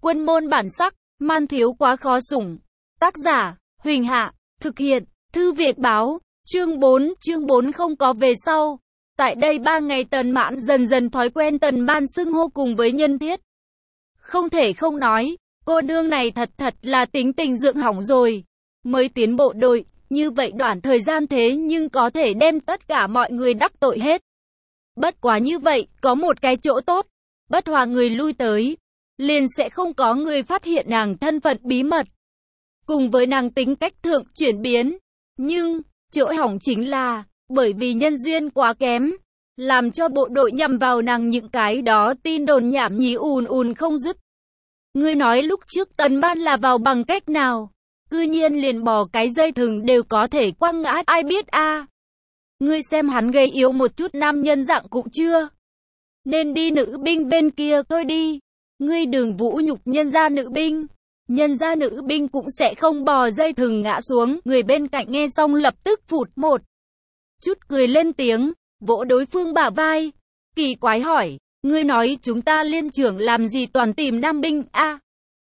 Quân môn bản sắc, man thiếu quá khó sủng. Tác giả, Huỳnh Hạ, thực hiện, Thư Việt Báo, chương 4 không có về sau. Tại đây 3 ngày Tần Mãn dần dần thói quen Tần Ban xưng hô cùng với Nhân Thiết. Không thể không nói, cô nương này thật là tính tình dưỡng hỏng rồi. Mới tiến bộ đội, như vậy đoạn thời gian thế nhưng có thể đem tất cả mọi người đắc tội hết. Bất quá như vậy, có một cái chỗ tốt, bất hòa người lui tới, liền sẽ không có người phát hiện nàng thân phận bí mật. Cùng với nàng tính cách thượng chuyển biến, nhưng, chỗ hỏng chính là, bởi vì nhân duyên quá kém, làm cho bộ đội nhằm vào nàng những cái đó tin đồn nhảm nhí ùn không dứt. Ngươi nói lúc trước Tần Ban là vào bằng cách nào? Cư nhiên liền bỏ cái dây thừng đều có thể quăng ngã, ai biết a? Ngươi xem hắn gầy yếu một chút nam nhân dạng cũng chưa. Nên đi nữ binh bên kia thôi đi. Ngươi đừng vũ nhục nhân gia nữ binh. Nhân gia nữ binh cũng sẽ không bò dây thừng ngã xuống. Người bên cạnh nghe xong lập tức phụt một chút cười lên tiếng, vỗ đối phương bả vai. Kỳ quái hỏi, ngươi nói chúng ta liên trưởng làm gì toàn tìm nam binh a?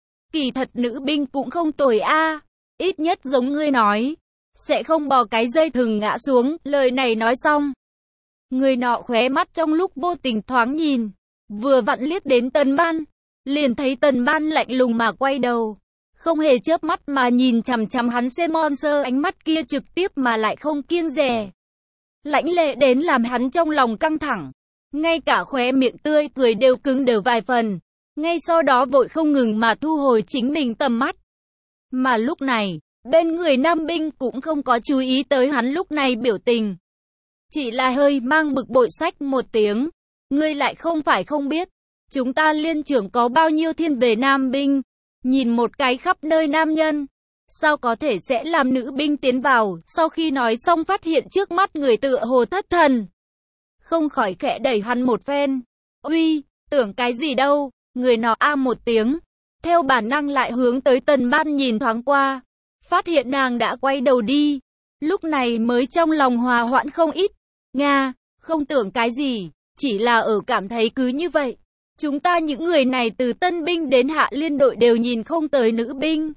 Kỳ thật nữ binh cũng không tồi a, ít nhất giống ngươi nói, sẽ không bò cái dây thừng ngã xuống. Lời này nói xong, người nọ khóe mắt trong lúc vô tình thoáng nhìn, vừa vặn liếc đến Tần Ban, liền thấy Tần Ban lạnh lùng mà quay đầu, không hề chớp mắt mà nhìn chằm chằm hắn xem monster, ánh mắt kia trực tiếp mà lại không kiêng dè, lãnh lệ đến làm hắn trong lòng căng thẳng, ngay cả khóe miệng tươi cười đều cứng đờ vài phần, ngay sau đó vội không ngừng mà thu hồi chính mình tầm mắt. Mà lúc này, bên người nam binh cũng không có chú ý tới hắn lúc này biểu tình, chỉ là hơi mang bực bội xách một tiếng, ngươi lại không phải không biết, chúng ta liên trưởng có bao nhiêu thiên về nam binh, nhìn một cái khắp nơi nam nhân, sao có thể sẽ làm nữ binh tiến vào. Sau khi nói xong phát hiện trước mắt người tựa hồ thất thần, không khỏi khẽ đẩy hắn một phen. Uy, tưởng cái gì đâu? Người nọ a một tiếng, theo bản năng lại hướng tới Tần Ban nhìn thoáng qua, phát hiện nàng đã quay đầu đi, lúc này mới trong lòng hòa hoãn không ít. Nga, không tưởng cái gì, chỉ là ở cảm thấy cứ như vậy, chúng ta những người này từ tân binh đến hạ liên đội đều nhìn không tới nữ binh.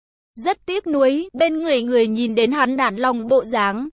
Rất tiếc nuối, bên người nhìn đến hắn nản lòng bộ dáng,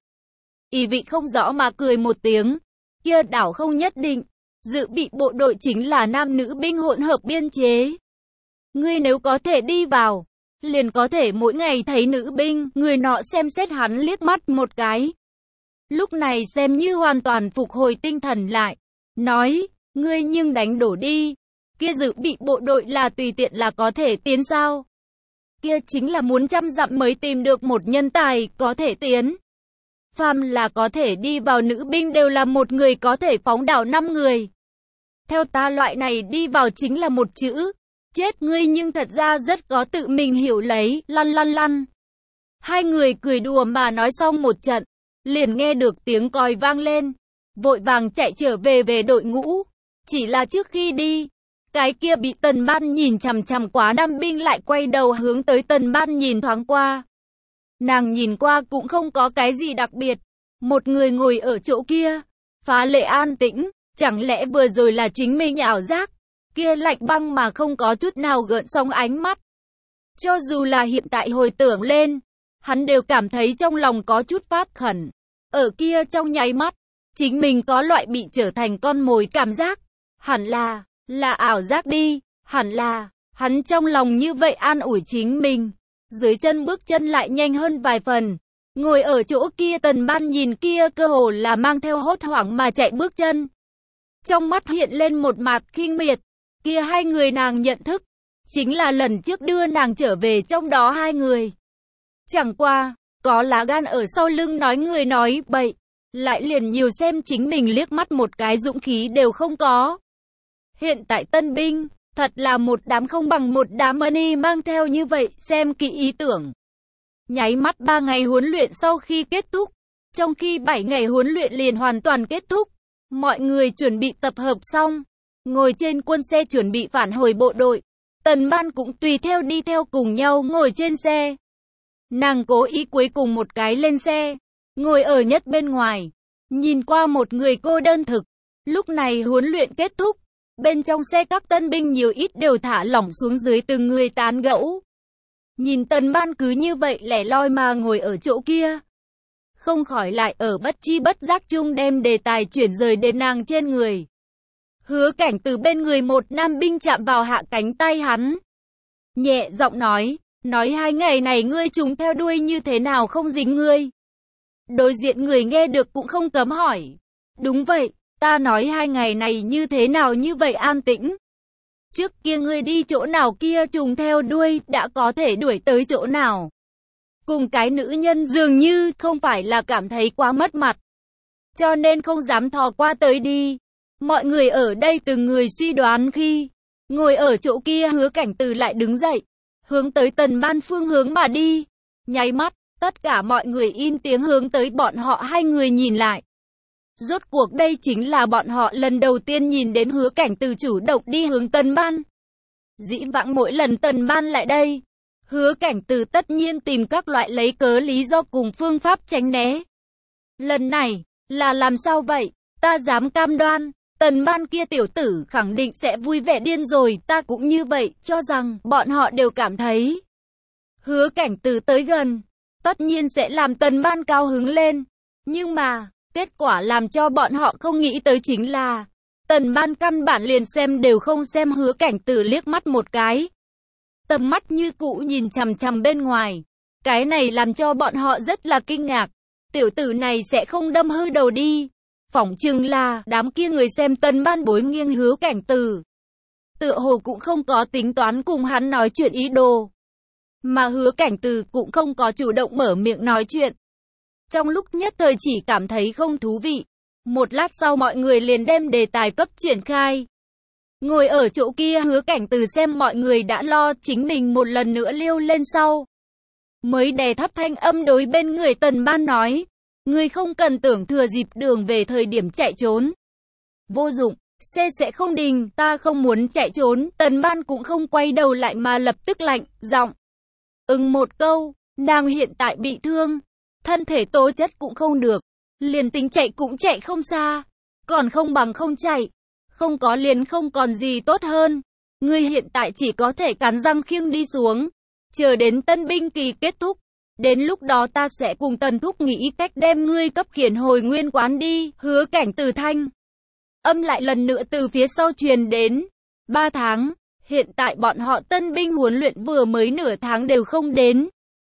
ý vị không rõ mà cười một tiếng, kia đảo không nhất định, dự bị bộ đội chính là nam nữ binh hỗn hợp biên chế. Ngươi nếu có thể đi vào, liền có thể mỗi ngày thấy nữ binh. Người nọ xem xét hắn liếc mắt một cái, lúc này xem như hoàn toàn phục hồi tinh thần lại, nói, ngươi nhưng đánh đổ đi, kia dự bị bộ đội là tùy tiện là có thể tiến sao? Kia chính là muốn trăm dặm mới tìm được một nhân tài có thể tiến. Phàm là có thể đi vào nữ binh đều là một người có thể phóng đảo 5 người. Theo ta loại này đi vào chính là một chữ, chết. Ngươi nhưng thật ra rất có tự mình hiểu lấy, lăn. Hai người cười đùa mà nói xong một trận, liền nghe được tiếng còi vang lên, vội vàng chạy trở về đội ngũ. Chỉ là trước khi đi, cái kia bị Tần Ban nhìn chằm chằm quá nam binh lại quay đầu hướng tới Tần Ban nhìn thoáng qua. Nàng nhìn qua cũng không có cái gì đặc biệt, một người ngồi ở chỗ kia, phá lệ an tĩnh, chẳng lẽ vừa rồi là chính mình ảo giác? Kia lạnh băng mà không có chút nào gợn sóng ánh mắt. Cho dù là hiện tại hồi tưởng lên, hắn đều cảm thấy trong lòng có chút phát khẩn. Ở kia trong nháy mắt, chính mình có loại bị trở thành con mồi cảm giác. Hẳn là ảo giác đi, hẳn là, hắn trong lòng như vậy an ủi chính mình. Dưới chân bước chân lại nhanh hơn vài phần. Ngồi ở chỗ kia Tần Ban nhìn kia cơ hồ là mang theo hốt hoảng mà chạy bước chân. Trong mắt hiện lên một mặt khinh miệt. Kia hai người nàng nhận thức, chính là lần trước đưa nàng trở về trong đó hai người. Chẳng qua, có lá gan ở sau lưng nói người nói bậy, lại liền nhiều xem chính mình liếc mắt một cái dũng khí đều không có. Hiện tại tân binh, thật là một đám không bằng một đám money mang theo như vậy, xem kỹ ý tưởng. Nháy mắt 3 ngày huấn luyện sau khi kết thúc, trong khi 7 ngày huấn luyện liền hoàn toàn kết thúc, mọi người chuẩn bị tập hợp xong, ngồi trên quân xe chuẩn bị phản hồi bộ đội. Tần Ban cũng tùy theo đi theo cùng nhau ngồi trên xe. Nàng cố ý cuối cùng một cái lên xe, ngồi ở nhất bên ngoài, nhìn qua một người cô đơn thực. Lúc này huấn luyện kết thúc, Bên trong xe các tân binh nhiều ít đều thả lỏng xuống dưới từng người tán gẫu. Nhìn Tần Ban cứ như vậy lẻ loi mà ngồi ở chỗ kia. Không khỏi lại ở bất chi bất giác chung đem đề tài chuyển rời đến nàng trên người. Hứa Cảnh từ bên người một nam binh chạm vào hạ cánh tay hắn. Nhẹ giọng nói 2 ngày này ngươi chúng theo đuôi như thế nào không dính ngươi. Đối diện người nghe được cũng không cấm hỏi. Đúng vậy, ta nói 2 ngày này như thế nào như vậy an tĩnh. Trước kia ngươi đi chỗ nào kia trùng theo đuôi, đã có thể đuổi tới chỗ nào. Cùng cái nữ nhân dường như không phải là cảm thấy quá mất mặt. Cho nên không dám thò qua tới đi. Mọi người ở đây từng người suy đoán khi ngồi ở chỗ kia Hứa Cảnh từ lại đứng dậy. Hướng tới Tần Ban phương hướng mà đi. Nháy mắt, tất cả mọi người im tiếng hướng tới bọn họ hai người nhìn lại. Rốt cuộc đây chính là bọn họ lần đầu tiên nhìn đến Hứa Cảnh từ chủ động đi hướng Tần Ban. Dĩ vãng mỗi lần Tần Ban lại đây, Hứa Cảnh từ tất nhiên tìm các loại lấy cớ lý do cùng phương pháp tránh né. Lần này, là làm sao vậy? Ta dám cam đoan, Tần Ban kia tiểu tử khẳng định sẽ vui vẻ điên rồi, ta cũng như vậy, cho rằng bọn họ đều cảm thấy Hứa Cảnh từ tới gần, tất nhiên sẽ làm Tần Ban cao hứng lên. Nhưng mà, kết quả làm cho bọn họ không nghĩ tới chính là Tần Ban căn bản liền xem đều không xem Hứa Cảnh từ liếc mắt một cái. Tầm mắt như cũ nhìn chằm chằm bên ngoài. Cái này làm cho bọn họ rất là kinh ngạc. Tiểu tử này sẽ không đâm hư đầu đi. Phỏng chừng là đám kia người xem Tần Ban bối nghiêng Hứa Cảnh từ. Tựa hồ cũng không có tính toán cùng hắn nói chuyện ý đồ. Mà Hứa Cảnh từ cũng không có chủ động mở miệng nói chuyện. Trong lúc nhất thời chỉ cảm thấy không thú vị. Một lát sau mọi người liền đem đề tài cấp triển khai. Ngồi ở chỗ kia Hứa Cảnh từ xem mọi người đã lo chính mình một lần nữa liêu lên sau. Mới đè thấp thanh âm đối bên người Tần Ban nói. Ngươi không cần tưởng thừa dịp đường về thời điểm chạy trốn. Vô dụng, xe sẽ không đình, ta không muốn chạy trốn. Tần Ban cũng không quay đầu lại mà lập tức lạnh, giọng. Một câu, nàng hiện tại bị thương. Thân thể tố chất cũng không được. Liền tính chạy cũng chạy không xa. Còn không bằng không chạy. Không có liền không còn gì tốt hơn. Ngươi hiện tại chỉ có thể cắn răng khiêng đi xuống. Chờ đến tân binh kỳ kết thúc. Đến lúc đó ta sẽ cùng Tần thúc nghĩ cách đem ngươi cấp khiển hồi nguyên quán đi. Hứa Cảnh từ thanh âm lại lần nữa từ phía sau truyền đến. 3 tháng. Hiện tại bọn họ tân binh huấn luyện vừa mới nửa tháng đều không đến.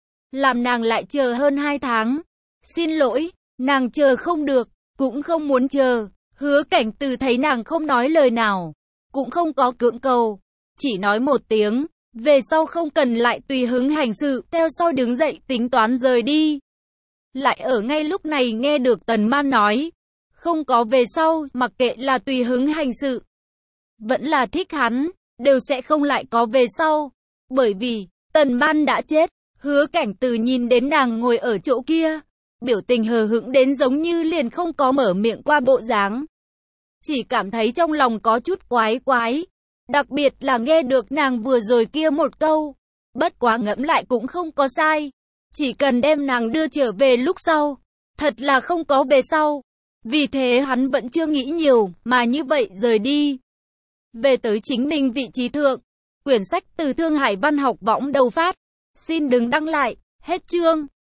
Làm nàng lại chờ hơn 2 tháng. Xin lỗi, nàng chờ không được, cũng không muốn chờ. Hứa Cảnh từ thấy nàng không nói lời nào, cũng không có cưỡng cầu, chỉ nói một tiếng, về sau không cần lại tùy hứng hành sự, theo sau đứng dậy tính toán rời đi. Lại ở ngay lúc này nghe được Tần Ban nói, không có về sau, mặc kệ là tùy hứng hành sự, vẫn là thích hắn, đều sẽ không lại có về sau, bởi vì Tần Ban đã chết. Hứa Cảnh từ nhìn đến nàng ngồi ở chỗ kia, biểu tình hờ hững đến giống như liền không có mở miệng qua bộ dáng. Chỉ cảm thấy trong lòng có chút quái quái. Đặc biệt là nghe được nàng vừa rồi kia một câu. Bất quá ngẫm lại cũng không có sai. Chỉ cần đem nàng đưa trở về lúc sau. Thật là không có về sau. Vì thế hắn vẫn chưa nghĩ nhiều, mà như vậy rời đi. Về tới chính mình vị trí thượng. Quyển sách từ Thương Hải Văn học võng đầu phát. Xin đừng đăng lại. Hết chương.